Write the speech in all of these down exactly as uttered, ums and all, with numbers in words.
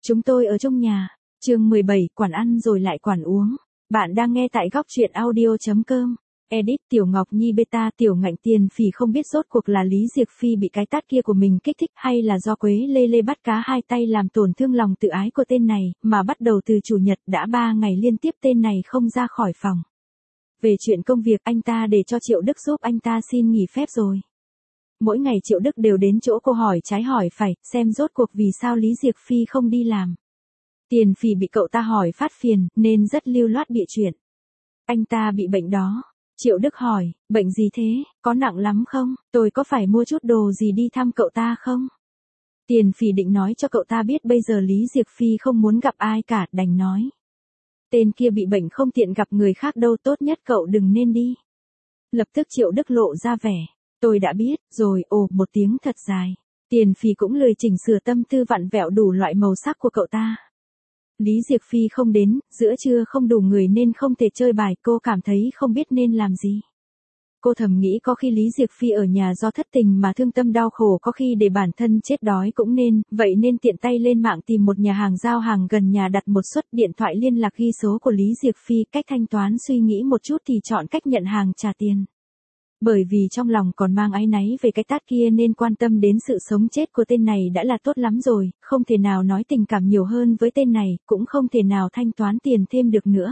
Chúng tôi ở trong nhà. Chương mười bảy, quản ăn rồi lại quản uống. Bạn đang nghe tại góc truyện audio chấm com. Edit Tiểu Ngọc Nhi beta. Tiểu Ngạnh Tiền Phì không biết rốt cuộc là Lý Diệc Phi bị cái tát kia của mình kích thích hay là do Quế Lê Lê bắt cá hai tay làm tổn thương lòng tự ái của tên này, mà bắt đầu từ chủ nhật đã ba ngày liên tiếp tên này không ra khỏi phòng. Về chuyện công việc, anh ta để cho Triệu Đức giúp anh ta xin nghỉ phép rồi. Mỗi ngày Triệu Đức đều đến chỗ cô hỏi trái hỏi phải, xem rốt cuộc vì sao Lý Diệc Phi không đi làm. Tiền Phì bị cậu ta hỏi phát phiền, nên rất lưu loát bịa chuyện. Anh ta bị bệnh đó. Triệu Đức hỏi, bệnh gì thế, có nặng lắm không, tôi có phải mua chút đồ gì đi thăm cậu ta không? Tiền Phì định nói cho cậu ta biết bây giờ Lý Diệc Phi không muốn gặp ai cả, đành nói. Tên kia bị bệnh không tiện gặp người khác đâu, tốt nhất cậu đừng nên đi. Lập tức Triệu Đức lộ ra vẻ. Tôi đã biết, rồi, ồ, một tiếng thật dài. Tiền Phì cũng lười chỉnh sửa tâm tư vặn vẹo đủ loại màu sắc của cậu ta. Lý Diệc Phi không đến, giữa trưa không đủ người nên không thể chơi bài, cô cảm thấy không biết nên làm gì. Cô thầm nghĩ có khi Lý Diệc Phi ở nhà do thất tình mà thương tâm đau khổ, có khi để bản thân chết đói cũng nên, vậy nên tiện tay lên mạng tìm một nhà hàng giao hàng gần nhà đặt một suất, điện thoại liên lạc ghi số của Lý Diệc Phi, cách thanh toán suy nghĩ một chút thì chọn cách nhận hàng trả tiền. Bởi vì trong lòng còn mang áy náy về cái tát kia nên quan tâm đến sự sống chết của tên này đã là tốt lắm rồi, không thể nào nói tình cảm nhiều hơn với tên này, cũng không thể nào thanh toán tiền thêm được nữa.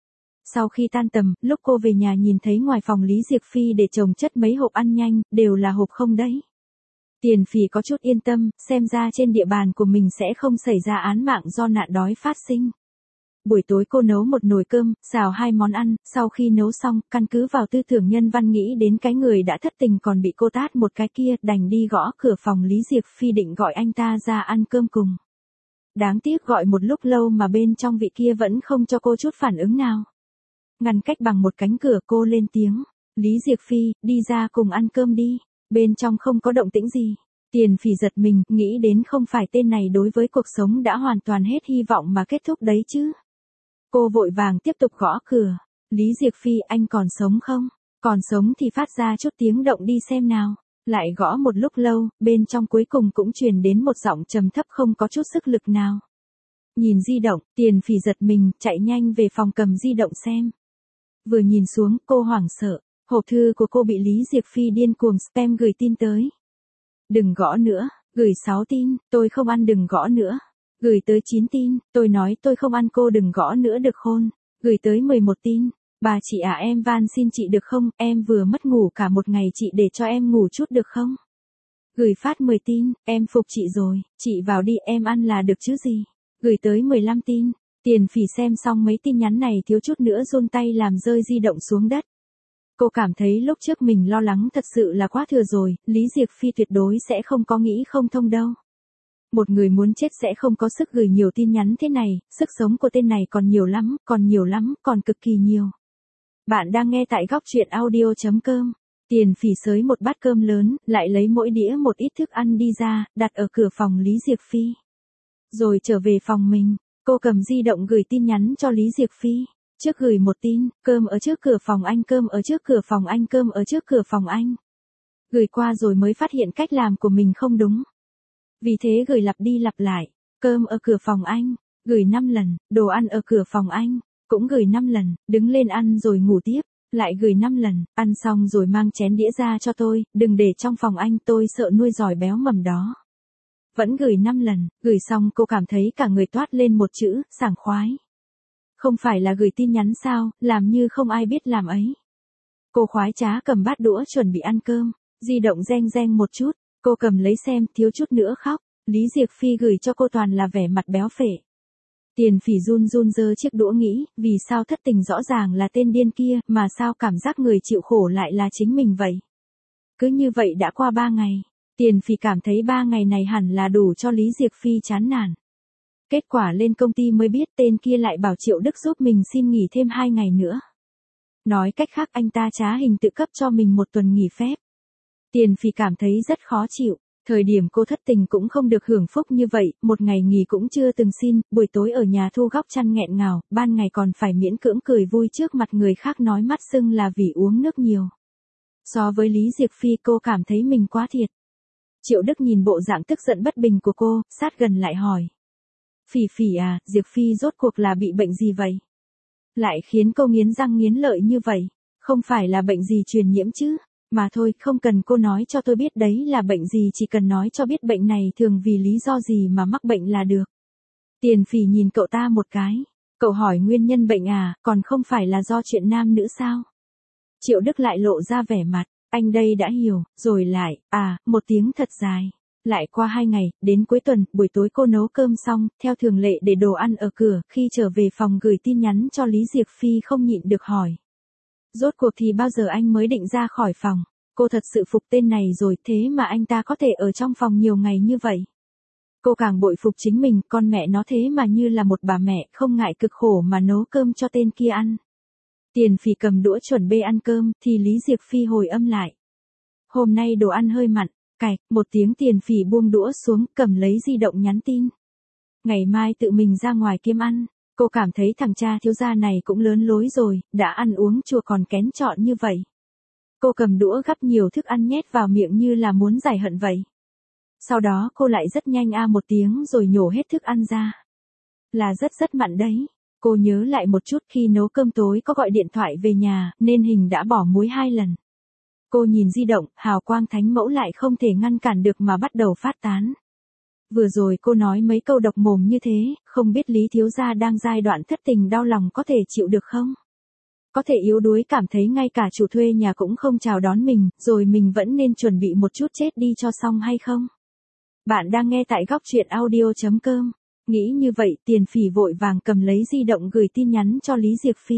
Sau khi tan tầm, lúc cô về nhà nhìn thấy ngoài phòng Lý Diệc Phi để chồng chất mấy hộp ăn nhanh, đều là hộp không đấy. Tiền Phì có chút yên tâm, xem ra trên địa bàn của mình sẽ không xảy ra án mạng do nạn đói phát sinh. Buổi tối cô nấu một nồi cơm, xào hai món ăn, sau khi nấu xong, căn cứ vào tư tưởng nhân văn nghĩ đến cái người đã thất tình còn bị cô tát một cái kia, đành đi gõ cửa phòng Lý Diệc Phi định gọi anh ta ra ăn cơm cùng. Đáng tiếc gọi một lúc lâu mà bên trong vị kia vẫn không cho cô chút phản ứng nào. Ngăn cách bằng một cánh cửa, cô lên tiếng, Lý Diệc Phi, đi ra cùng ăn cơm đi, bên trong không có động tĩnh gì. Tiền Phì giật mình, nghĩ đến không phải tên này đối với cuộc sống đã hoàn toàn hết hy vọng mà kết thúc đấy chứ. Cô vội vàng tiếp tục gõ cửa. Lý Diệc Phi, anh còn sống không? Còn sống thì phát ra chút tiếng động đi xem nào. Lại gõ một lúc lâu, bên trong cuối cùng cũng truyền đến một giọng trầm thấp không có chút sức lực nào. Nhìn di động, Tiền Phì giật mình, chạy nhanh về phòng cầm di động xem. Vừa nhìn xuống, cô hoảng sợ. Hộp thư của cô bị Lý Diệc Phi điên cuồng spam gửi tin tới. Đừng gõ nữa, gửi sáu tin, tôi không ăn, đừng gõ nữa. Gửi tới chín tin, tôi nói tôi không ăn, cô đừng gõ nữa được khôn. Gửi tới mười một tin, bà chị à, em van xin chị được không, em vừa mất ngủ cả một ngày, chị để cho em ngủ chút được không? Gửi phát mười tin, em phục chị rồi, chị vào đi, em ăn là được chứ gì. Gửi tới mười lăm tin, Tiền Phì xem xong mấy tin nhắn này thiếu chút nữa run tay làm rơi di động xuống đất. Cô cảm thấy lúc trước mình lo lắng thật sự là quá thừa rồi, Lý Diệc Phi tuyệt đối sẽ không có nghĩ không thông đâu. Một người muốn chết sẽ không có sức gửi nhiều tin nhắn thế này, sức sống của tên này còn nhiều lắm, còn nhiều lắm, còn cực kỳ nhiều. Bạn đang nghe tại góc truyện audio chấm com. Tiền Phì xới một bát cơm lớn, lại lấy mỗi đĩa một ít thức ăn đi ra, đặt ở cửa phòng Lý Diệc Phi. Rồi trở về phòng mình, cô cầm di động gửi tin nhắn cho Lý Diệc Phi. Trước gửi một tin, cơm ở trước cửa phòng anh, cơm ở trước cửa phòng anh, cơm ở trước cửa phòng anh. Gửi qua rồi mới phát hiện cách làm của mình không đúng. Vì thế gửi lặp đi lặp lại, cơm ở cửa phòng anh, gửi năm lần, đồ ăn ở cửa phòng anh, cũng gửi năm lần, đứng lên ăn rồi ngủ tiếp, lại gửi năm lần, ăn xong rồi mang chén đĩa ra cho tôi, đừng để trong phòng anh, tôi sợ nuôi giỏi béo mầm đó. Vẫn gửi năm lần, gửi xong cô cảm thấy cả người toát lên một chữ, sảng khoái. Không phải là gửi tin nhắn sao, làm như không ai biết làm ấy. Cô khoái trá cầm bát đũa chuẩn bị ăn cơm, di động reng reng một chút, cô cầm lấy xem, thiếu chút nữa khóc. Lý Diệc Phi gửi cho cô toàn là vẻ mặt béo phệ. Tiền Phì run run giơ chiếc đũa nghĩ, vì sao thất tình rõ ràng là tên điên kia, mà sao cảm giác người chịu khổ lại là chính mình vậy. Cứ như vậy đã qua ba ngày, Tiền Phì cảm thấy ba ngày này hẳn là đủ cho Lý Diệc Phi chán nản. Kết quả lên công ty mới biết tên kia lại bảo Triệu Đức giúp mình xin nghỉ thêm hai ngày nữa. Nói cách khác anh ta trá hình tự cấp cho mình một tuần nghỉ phép. Tiền Phì cảm thấy rất khó chịu, thời điểm cô thất tình cũng không được hưởng phúc như vậy, một ngày nghỉ cũng chưa từng xin, buổi tối ở nhà thu góc chăn nghẹn ngào, ban ngày còn phải miễn cưỡng cười vui trước mặt người khác nói mắt sưng là vì uống nước nhiều. So với Lý Diệc Phi cô cảm thấy mình quá thiệt. Triệu Đức nhìn bộ dạng tức giận bất bình của cô, sát gần lại hỏi. Phỉ Phỉ à, Diệp Phi rốt cuộc là bị bệnh gì vậy? Lại khiến cô nghiến răng nghiến lợi như vậy, không phải là bệnh gì truyền nhiễm chứ, mà thôi, không cần cô nói cho tôi biết đấy là bệnh gì, chỉ cần nói cho biết bệnh này thường vì lý do gì mà mắc bệnh là được. Tiền Phỉ nhìn cậu ta một cái, cậu hỏi nguyên nhân bệnh à, còn không phải là do chuyện nam nữ sao? Triệu Đức lại lộ ra vẻ mặt, anh đây đã hiểu, rồi lại, à, một tiếng thật dài. Lại qua hai ngày, đến cuối tuần, buổi tối cô nấu cơm xong, theo thường lệ để đồ ăn ở cửa, khi trở về phòng gửi tin nhắn cho Lý Diệc Phi không nhịn được hỏi. Rốt cuộc thì bao giờ anh mới định ra khỏi phòng? Cô thật sự phục tên này rồi, thế mà anh ta có thể ở trong phòng nhiều ngày như vậy. Cô càng bội phục chính mình, con mẹ nó thế mà như là một bà mẹ, không ngại cực khổ mà nấu cơm cho tên kia ăn. Tiền Phỉ cầm đũa chuẩn bị ăn cơm, thì Lý Diệc Phi hồi âm lại. Hôm nay đồ ăn hơi mặn, cạch, một tiếng. Tiền Phỉ buông đũa xuống, cầm lấy di động nhắn tin. Ngày mai tự mình ra ngoài kiếm ăn. Cô cảm thấy thằng cha thiếu gia này cũng lớn lối rồi, đã ăn uống chùa còn kén chọn như vậy. Cô cầm đũa gắp nhiều thức ăn nhét vào miệng như là muốn giải hận vậy. Sau đó cô lại rất nhanh a một tiếng rồi nhổ hết thức ăn ra. Là rất rất mặn đấy. Cô nhớ lại một chút, khi nấu cơm tối có gọi điện thoại về nhà, nên hình đã bỏ muối hai lần. Cô nhìn di động, hào quang thánh mẫu lại không thể ngăn cản được mà bắt đầu phát tán. Vừa rồi cô nói mấy câu độc mồm như thế, không biết Lý thiếu gia đang giai đoạn thất tình đau lòng có thể chịu được không? Có thể yếu đuối cảm thấy ngay cả chủ thuê nhà cũng không chào đón mình, rồi mình vẫn nên chuẩn bị một chút chết đi cho xong hay không? Bạn đang nghe tại góc truyện audio chấm com. Nghĩ như vậy, Tiền Phỉ vội vàng cầm lấy di động gửi tin nhắn cho Lý Diệc Phi.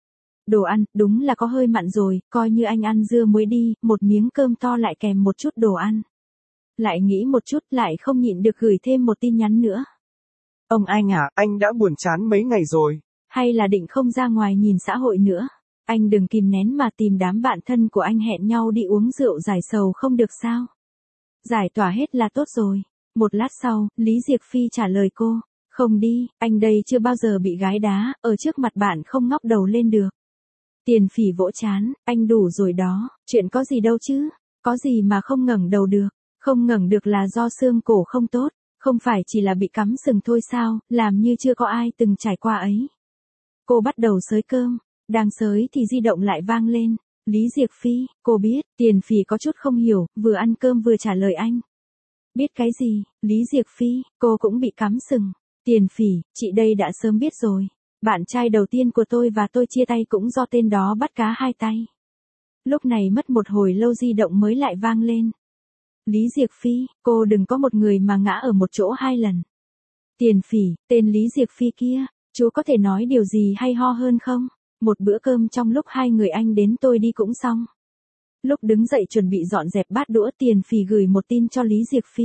Đồ ăn, đúng là có hơi mặn rồi, coi như anh ăn dưa muối đi, một miếng cơm to lại kèm một chút đồ ăn. Lại nghĩ một chút, lại không nhịn được gửi thêm một tin nhắn nữa. Ông anh à, anh đã buồn chán mấy ngày rồi. Hay là định không ra ngoài nhìn xã hội nữa? Anh đừng kìm nén mà tìm đám bạn thân của anh hẹn nhau đi uống rượu giải sầu không được sao? Giải tỏa hết là tốt rồi. Một lát sau, Lý Diệc Phi trả lời cô. Không đi, anh đây chưa bao giờ bị gái đá, ở trước mặt bạn không ngóc đầu lên được. Tiền Phỉ vỗ chán, anh đủ rồi đó, chuyện có gì đâu chứ, có gì mà không ngẩng đầu được, không ngẩng được là do xương cổ không tốt, không phải chỉ là bị cắm sừng thôi sao, làm như chưa có ai từng trải qua ấy. Cô bắt đầu xới cơm, đang xới thì di động lại vang lên. Lý Diệc Phi, cô biết, Tiền Phỉ có chút không hiểu, vừa ăn cơm vừa trả lời anh. Biết cái gì, Lý Diệc Phi, cô cũng bị cắm sừng. Tiền Phỉ, chị đây đã sớm biết rồi. Bạn trai đầu tiên của tôi và tôi chia tay cũng do tên đó bắt cá hai tay. Lúc này mất một hồi lâu di động mới lại vang lên. Lý Diệc Phi, cô đừng có một người mà ngã ở một chỗ hai lần. Tiền Phỉ, tên Lý Diệc Phi kia, chú có thể nói điều gì hay ho hơn không? Một bữa cơm trong lúc hai người anh đến tôi đi cũng xong. Lúc đứng dậy chuẩn bị dọn dẹp bát đũa, Tiền Phỉ gửi một tin cho Lý Diệc Phi.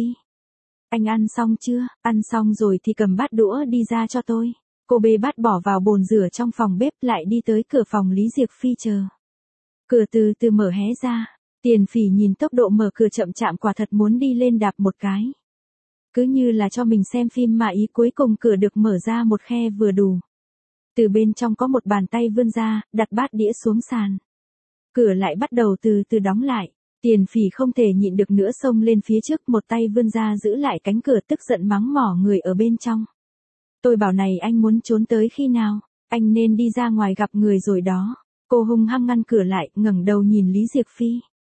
Anh ăn xong chưa? Ăn xong rồi thì cầm bát đũa đi ra cho tôi. Cô bê bát bỏ vào bồn rửa trong phòng bếp, lại đi tới cửa phòng Lý Diệc Phi chờ. Cửa từ từ mở hé ra. Tiền Phỉ nhìn tốc độ mở cửa chậm chạm quả thật muốn đi lên đạp một cái. Cứ như là cho mình xem phim mà ý cuối cùng cửa được mở ra một khe vừa đủ. Từ bên trong có một bàn tay vươn ra, đặt bát đĩa xuống sàn. Cửa lại bắt đầu từ từ đóng lại. Tiền Phỉ không thể nhịn được nữa xông lên phía trước, một tay vươn ra giữ lại cánh cửa, tức giận mắng mỏ người ở bên trong. Tôi bảo này, anh muốn trốn tới khi nào? Anh nên đi ra ngoài gặp người rồi đó. Cô hung hăng ngăn cửa lại, ngẩng đầu nhìn Lý Diệc Phi.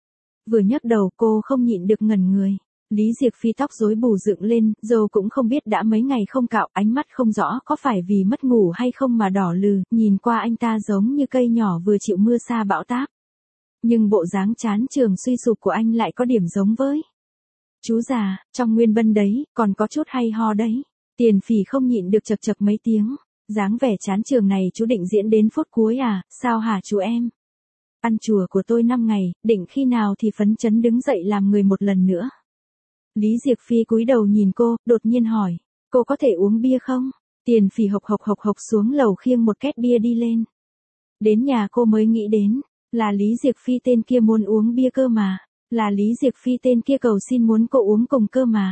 Vừa nhấc đầu cô không nhịn được ngẩn người. Lý Diệc Phi tóc rối bù dựng lên, râu cũng không biết đã mấy ngày không cạo, ánh mắt không rõ có phải vì mất ngủ hay không mà đỏ lừ, nhìn qua anh ta giống như cây nhỏ vừa chịu mưa sa bão táp. Nhưng bộ dáng chán trường suy sụp của anh lại có điểm giống với chú già, trong Nguyên Bân đấy, còn có chút hay ho đấy. Tiền Phỉ không nhịn được chật chật mấy tiếng. Dáng vẻ chán trường này chú định diễn đến phút cuối à, sao hả chú em? Ăn chùa của tôi năm ngày, định khi nào thì phấn chấn đứng dậy làm người một lần nữa. Lý Diệc Phi cúi đầu nhìn cô, đột nhiên hỏi, cô có thể uống bia không? Tiền Phỉ hộc hộc hộc hộc xuống lầu khiêng một két bia đi lên. Đến nhà cô mới nghĩ đến, là Lý Diệc Phi tên kia muốn uống bia cơ mà. Là Lý Diệc Phi tên kia cầu xin muốn cô uống cùng cơ mà.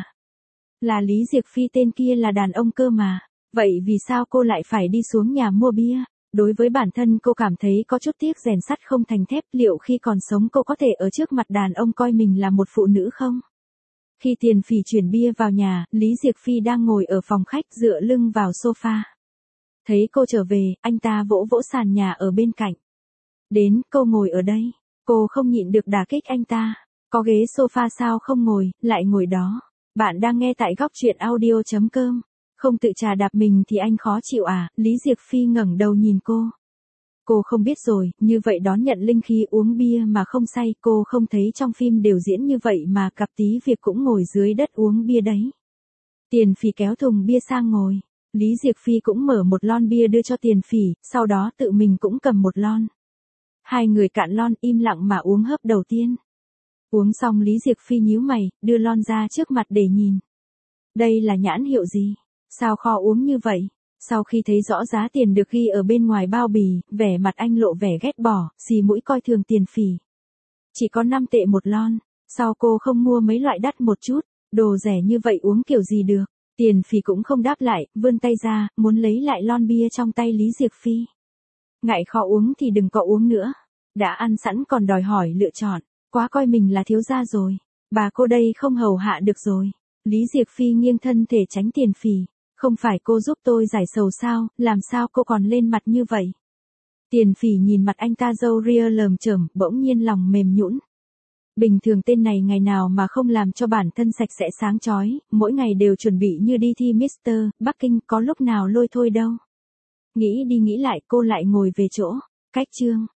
Là Lý Diệc Phi tên kia là đàn ông cơ mà. Vậy vì sao cô lại phải đi xuống nhà mua bia? Đối với bản thân cô cảm thấy có chút tiếc rèn sắt không thành thép, liệu khi còn sống cô có thể ở trước mặt đàn ông coi mình là một phụ nữ không? Khi Tiền Phỉ chuyển bia vào nhà, Lý Diệc Phi đang ngồi ở phòng khách dựa lưng vào sofa. Thấy cô trở về, anh ta vỗ vỗ sàn nhà ở bên cạnh. Đến, cô ngồi ở đây. Cô không nhịn được đả kích anh ta. Có ghế sofa sao không ngồi, lại ngồi đó. Bạn đang nghe tại góc truyện audio chấm com. Không tự trà đạp mình thì anh khó chịu à, Lý Diệc Phi ngẩng đầu nhìn cô. Cô không biết rồi, như vậy đón nhận linh khí uống bia mà không say, cô không thấy trong phim đều diễn như vậy mà cặp tí việc cũng ngồi dưới đất uống bia đấy. Tiền Phỉ kéo thùng bia sang ngồi. Lý Diệc Phi cũng mở một lon bia đưa cho Tiền Phỉ, sau đó tự mình cũng cầm một lon. Hai người cạn lon im lặng mà uống hớp đầu tiên. Uống xong Lý Diệc Phi nhíu mày, đưa lon ra trước mặt để nhìn. Đây là nhãn hiệu gì? Sao kho uống như vậy? Sau khi thấy rõ giá tiền được ghi ở bên ngoài bao bì, vẻ mặt anh lộ vẻ ghét bỏ, xì mũi coi thường Tiền Phỉ. Chỉ có năm tệ một lon, sao cô không mua mấy loại đắt một chút, đồ rẻ như vậy uống kiểu gì được? Tiền Phỉ cũng không đáp lại, vươn tay ra, muốn lấy lại lon bia trong tay Lý Diệc Phi. Ngại khó uống thì đừng có uống nữa. Đã ăn sẵn còn đòi hỏi lựa chọn, quá coi mình là thiếu gia rồi. Bà cô đây không hầu hạ được rồi. Lý Diệc Phi nghiêng thân thể tránh Tiền Phỉ. Không phải cô giúp tôi giải sầu sao, làm sao cô còn lên mặt như vậy? Tiền Phỉ nhìn mặt anh ta râu ria lởm chởm, bỗng nhiên lòng mềm nhũn. Bình thường tên này ngày nào mà không làm cho bản thân sạch sẽ sáng chói, mỗi ngày đều chuẩn bị như đi thi mít-tơ Bắc Kinh, có lúc nào lôi thôi đâu. Nghĩ đi nghĩ lại cô lại ngồi về chỗ. Cách chương.